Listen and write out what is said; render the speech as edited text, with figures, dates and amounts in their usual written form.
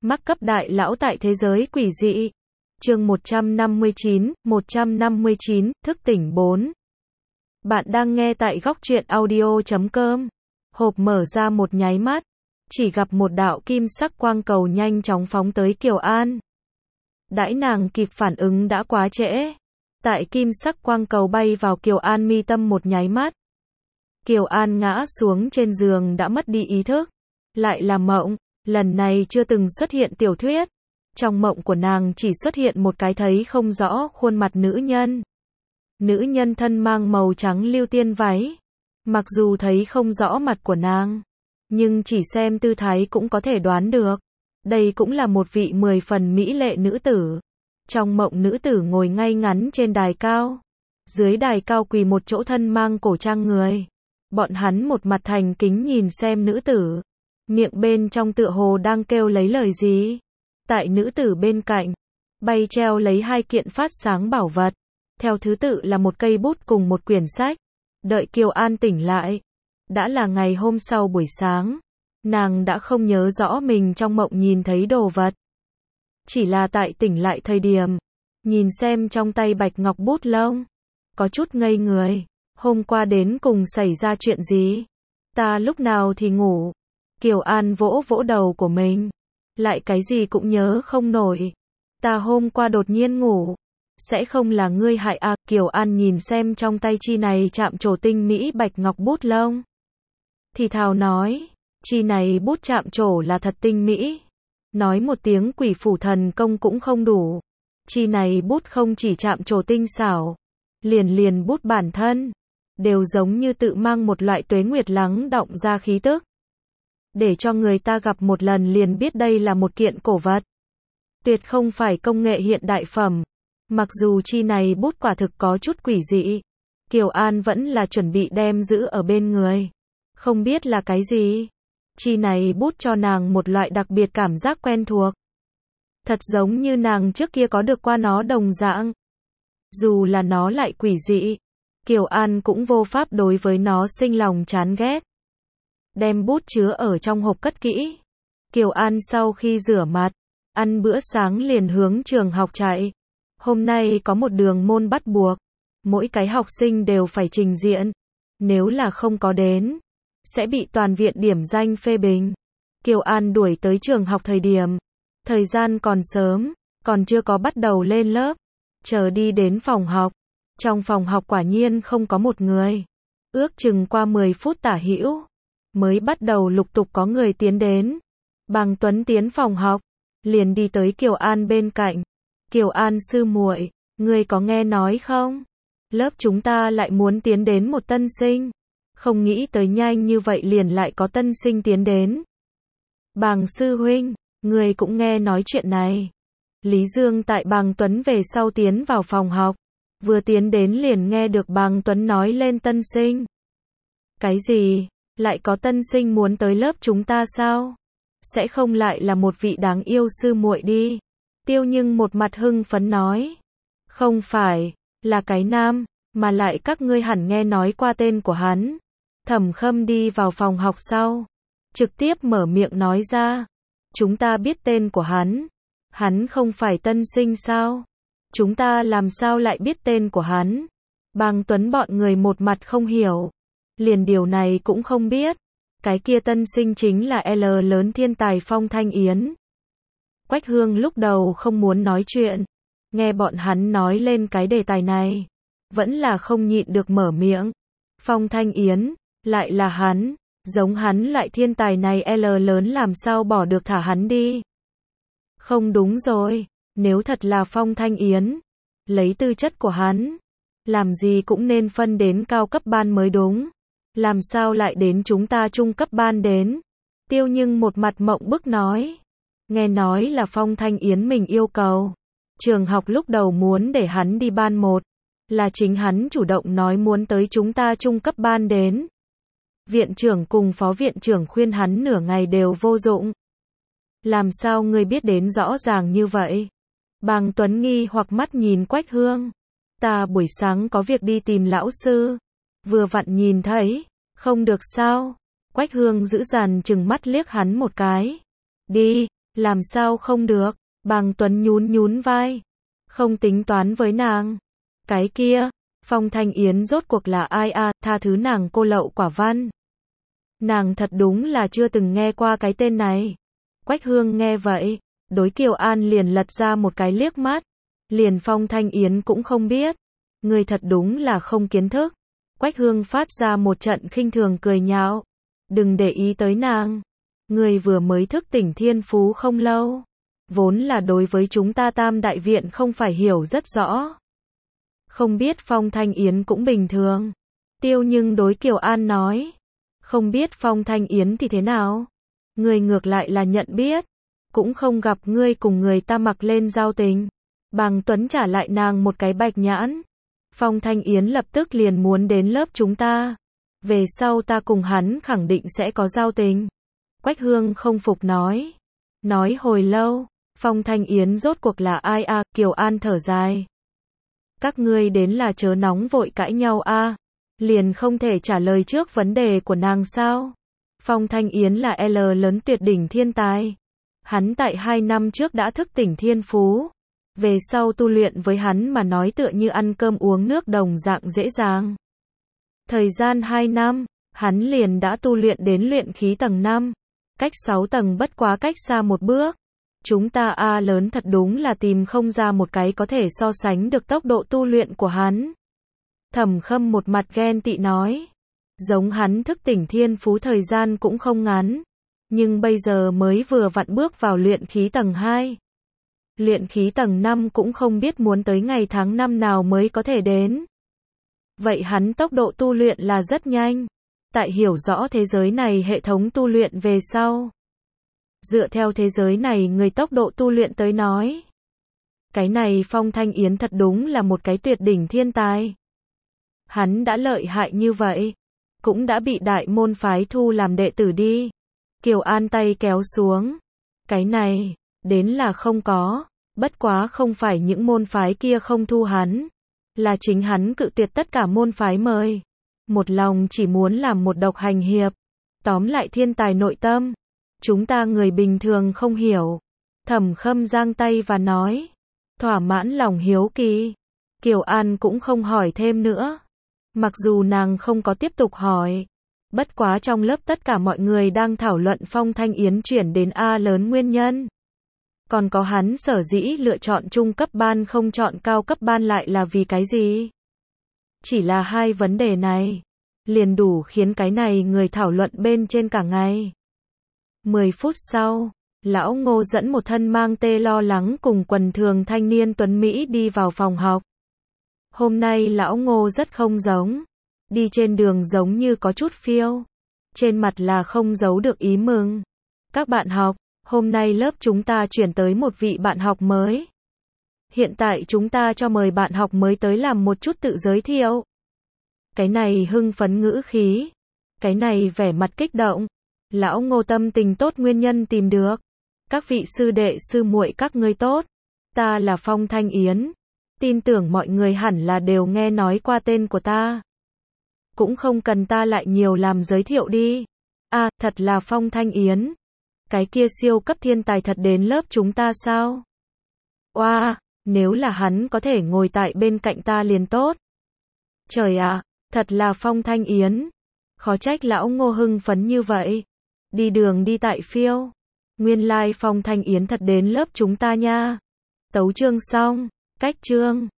Mắc cấp đại lão tại thế giới quỷ dị. Chương 159, thức tỉnh 4. Bạn đang nghe tại góc truyện audio.com. Hộp mở ra một nháy mắt, chỉ gặp một đạo kim sắc quang cầu nhanh chóng phóng tới Kiều An. Đãi nàng kịp phản ứng đã quá trễ. Tại kim sắc quang cầu bay vào Kiều An mi tâm một nháy mắt, Kiều An ngã xuống trên giường đã mất đi ý thức. Lại là mộng, lần này chưa từng xuất hiện tiểu thuyết. Trong mộng của nàng chỉ xuất hiện một cái thấy không rõ khuôn mặt nữ nhân. Nữ nhân thân mang màu trắng lưu tiên váy. Mặc dù thấy không rõ mặt của nàng, nhưng chỉ xem tư thái cũng có thể đoán được. Đây cũng là một vị 10 phần mỹ lệ nữ tử. Trong mộng nữ tử ngồi ngay ngắn trên đài cao. Dưới đài cao quỳ một chỗ thân mang cổ trang người. Bọn hắn một mặt thành kính nhìn xem nữ tử. Miệng bên trong tựa hồ đang kêu lấy lời gì. Tại nữ tử bên cạnh, bay treo lấy hai kiện phát sáng bảo vật. Theo thứ tự là một cây bút cùng một quyển sách. Đợi Kiều An tỉnh lại, đã là ngày hôm sau buổi sáng. Nàng đã không nhớ rõ mình trong mộng nhìn thấy đồ vật. Chỉ là tại tỉnh lại thời điểm, nhìn xem trong tay bạch ngọc bút lông, có chút ngây người. Hôm qua đến cùng xảy ra chuyện gì? Ta lúc nào thì ngủ? Kiều An vỗ vỗ đầu của mình. Lại cái gì cũng nhớ không nổi. Ta hôm qua đột nhiên ngủ. Sẽ không là ngươi hại à? Kiều An nhìn xem trong tay chi này chạm trổ tinh mỹ bạch ngọc bút lông. Thì thào nói, chi này bút chạm trổ là thật tinh mỹ. Nói một tiếng quỷ phủ thần công cũng không đủ. Chi này bút không chỉ chạm trổ tinh xảo, liền bút bản thân đều giống như tự mang một loại tuế nguyệt lắng đọng ra khí tức, để cho người ta gặp một lần liền biết đây là một kiện cổ vật. Tuyệt không phải công nghệ hiện đại phẩm. Mặc dù chi này bút quả thực có chút quỷ dị, Kiều An vẫn là chuẩn bị đem giữ ở bên người. Không biết là cái gì. Chi này bút cho nàng một loại đặc biệt cảm giác quen thuộc. Thật giống như nàng trước kia có được qua nó đồng dạng. Dù là nó lại quỷ dị, Kiều An cũng vô pháp đối với nó sinh lòng chán ghét. Đem bút chứa ở trong hộp cất kỹ. Kiều An sau khi rửa mặt, ăn bữa sáng liền hướng trường học chạy. Hôm nay có một đường môn bắt buộc. Mỗi cái học sinh đều phải trình diện. Nếu là không có đến, sẽ bị toàn viện điểm danh phê bình. Kiều An đuổi tới trường học thời điểm. Thời gian còn sớm, còn chưa có bắt đầu lên lớp. Chờ đi đến phòng học. Trong phòng học quả nhiên không có một người. Ước chừng qua 10 phút tả hữu, mới bắt đầu lục tục có người tiến đến. Bàng Tuấn tiến phòng học, liền đi tới Kiều An bên cạnh. Kiều An sư muội, ngươi có nghe nói không? Lớp chúng ta lại muốn tiến đến một tân sinh. Không nghĩ tới nhanh như vậy liền lại có tân sinh tiến đến. Bàng sư huynh, ngươi cũng nghe nói chuyện này. Lý Dương tại Bàng Tuấn về sau tiến vào phòng học. Vừa tiến đến liền nghe được Bàng Tuấn nói lên tân sinh. Cái gì? Lại có tân sinh muốn tới lớp chúng ta sao? Sẽ không lại là một vị đáng yêu sư muội đi. Tiêu Nhưng một mặt hưng phấn nói. Không phải, là cái nam, mà lại các ngươi hẳn nghe nói qua tên của hắn. Thẩm Khâm đi vào phòng học sau, trực tiếp mở miệng nói ra. Chúng ta biết tên của hắn. Hắn không phải tân sinh sao? Chúng ta làm sao lại biết tên của hắn? Bàng Tuấn bọn người một mặt không hiểu. Liền điều này cũng không biết. Cái kia tân sinh chính là L lớn thiên tài Phong Thanh Yến. Quách Hương lúc đầu không muốn nói chuyện. Nghe bọn hắn nói lên cái đề tài này, vẫn là không nhịn được mở miệng. Phong Thanh Yến, lại là hắn. Giống hắn loại thiên tài này L lớn làm sao bỏ được thả hắn đi. Không đúng rồi. Nếu thật là Phong Thanh Yến, lấy tư chất của hắn, làm gì cũng nên phân đến cao cấp ban mới đúng. Làm sao lại đến chúng ta trung cấp ban đến? Tiêu Nhưng một mặt mộng bức nói. Nghe nói là Phong Thanh Yến mình yêu cầu. Trường học lúc đầu muốn để hắn đi ban 1. Là chính hắn chủ động nói muốn tới chúng ta trung cấp ban đến. Viện trưởng cùng phó viện trưởng khuyên hắn nửa ngày đều vô dụng. Làm sao ngươi biết đến rõ ràng như vậy? Bàng Tuấn nghi hoặc mắt nhìn Quách Hương. Ta buổi sáng có việc đi tìm lão sư. Vừa vặn nhìn thấy. Không được sao? Quách Hương giữ dằn chừng mắt liếc hắn một cái. Đi, Làm sao không được? Bàng Tuấn nhún nhún vai. Không tính toán với nàng. Cái kia, Phong Thanh Yến rốt cuộc là ai à, tha thứ nàng cô lậu quả văn. Nàng thật đúng là chưa từng nghe qua cái tên này. Quách Hương nghe vậy, đối Kiều An liền lật ra một cái liếc mắt. Liền Phong Thanh Yến cũng không biết. Người thật đúng là không kiến thức. Quách Hương phát ra một trận khinh thường cười nhạo. Đừng để ý tới nàng. Người vừa mới thức tỉnh thiên phú không lâu. Vốn là đối với chúng ta Tam Đại Viện không phải hiểu rất rõ. Không biết Phong Thanh Yến cũng bình thường. Tiêu Nhưng đối Kiều An nói. Không biết Phong Thanh Yến thì thế nào? Người ngược lại là nhận biết. Cũng không gặp ngươi cùng người ta mặc lên giao tình. Bàng Tuấn trả lại nàng một cái bạch nhãn. Phong Thanh Yến lập tức liền muốn đến lớp chúng ta. Về sau ta cùng hắn khẳng định sẽ có giao tình. Quách Hương không phục nói. Nói hồi lâu, Phong Thanh Yến rốt cuộc là ai à, Kiều An thở dài. Các ngươi đến là chớ nóng vội cãi nhau à, liền không thể trả lời trước vấn đề của nàng sao. Phong Thanh Yến là L lớn tuyệt đỉnh thiên tài. Hắn tại 2 năm trước đã thức tỉnh thiên phú. Về sau tu luyện với hắn mà nói tựa như ăn cơm uống nước đồng dạng dễ dàng. Thời gian 2 năm, hắn liền đã tu luyện đến luyện khí tầng 5. Cách 6 tầng bất quá cách xa một bước. Chúng ta A lớn thật đúng là tìm không ra một cái có thể so sánh được tốc độ tu luyện của hắn. Thẩm Khâm một mặt ghen tị nói. Giống hắn thức tỉnh thiên phú thời gian cũng không ngắn. Nhưng bây giờ mới vừa vặn bước vào luyện khí tầng 2. Luyện khí tầng 5 cũng không biết muốn tới ngày tháng năm nào mới có thể đến. Vậy hắn tốc độ tu luyện là rất nhanh. Tại hiểu rõ thế giới này hệ thống tu luyện về sau. Dựa theo thế giới này người tốc độ tu luyện tới nói. Cái này Phong Thanh Yến thật đúng là một cái tuyệt đỉnh thiên tài. Hắn đã lợi hại như vậy. Cũng đã bị đại môn phái thu làm đệ tử đi. Kiều An tay kéo xuống. Cái này, đến là không có. Bất quá không phải những môn phái kia không thu hắn. Là chính hắn cự tuyệt tất cả môn phái mời. Một lòng chỉ muốn làm một độc hành hiệp. Tóm lại thiên tài nội tâm. Chúng ta người bình thường không hiểu. Thẩm Khâm giang tay và nói. Thỏa mãn lòng hiếu kỳ. Kiều An cũng không hỏi thêm nữa. Mặc dù nàng không có tiếp tục hỏi. Bất quá trong lớp tất cả mọi người đang thảo luận Phong Thanh Yến chuyển đến A lớn nguyên nhân. Còn có hắn sở dĩ lựa chọn trung cấp ban không chọn cao cấp ban lại là vì cái gì? Chỉ là 2 vấn đề này. Liền đủ khiến cái này người thảo luận bên trên cả ngày. 10 phút sau, Lão Ngô dẫn một thân mang tê lo lắng cùng quần thường thanh niên tuấn Mỹ đi vào phòng học. Hôm nay Lão Ngô rất không giống. Đi trên đường giống như có chút phiêu. Trên mặt là không giấu được ý mừng. Các bạn học, hôm nay lớp chúng ta chuyển tới một vị bạn học mới. Hiện tại chúng ta cho mời bạn học mới tới làm một chút tự giới thiệu. Cái này hưng phấn ngữ khí. Cái này vẻ mặt kích động. Lão Ngô tâm tình tốt nguyên nhân tìm được. Các vị sư đệ sư muội các ngươi tốt. Ta là Phong Thanh Yến. Tin tưởng mọi người hẳn là đều nghe nói qua tên của ta. Cũng không cần ta lại nhiều làm giới thiệu đi. À, thật là Phong Thanh Yến. Cái kia siêu cấp thiên tài thật đến lớp chúng ta sao? Oa, nếu là hắn có thể ngồi tại bên cạnh ta liền tốt. Trời ạ, thật là Phong Thanh Yến. Khó trách Lão Ngô hưng phấn như vậy. Đi đường đi tại phiêu. Nguyên lai Phong Thanh Yến thật đến lớp chúng ta nha. Tấu chương xong, cách chương.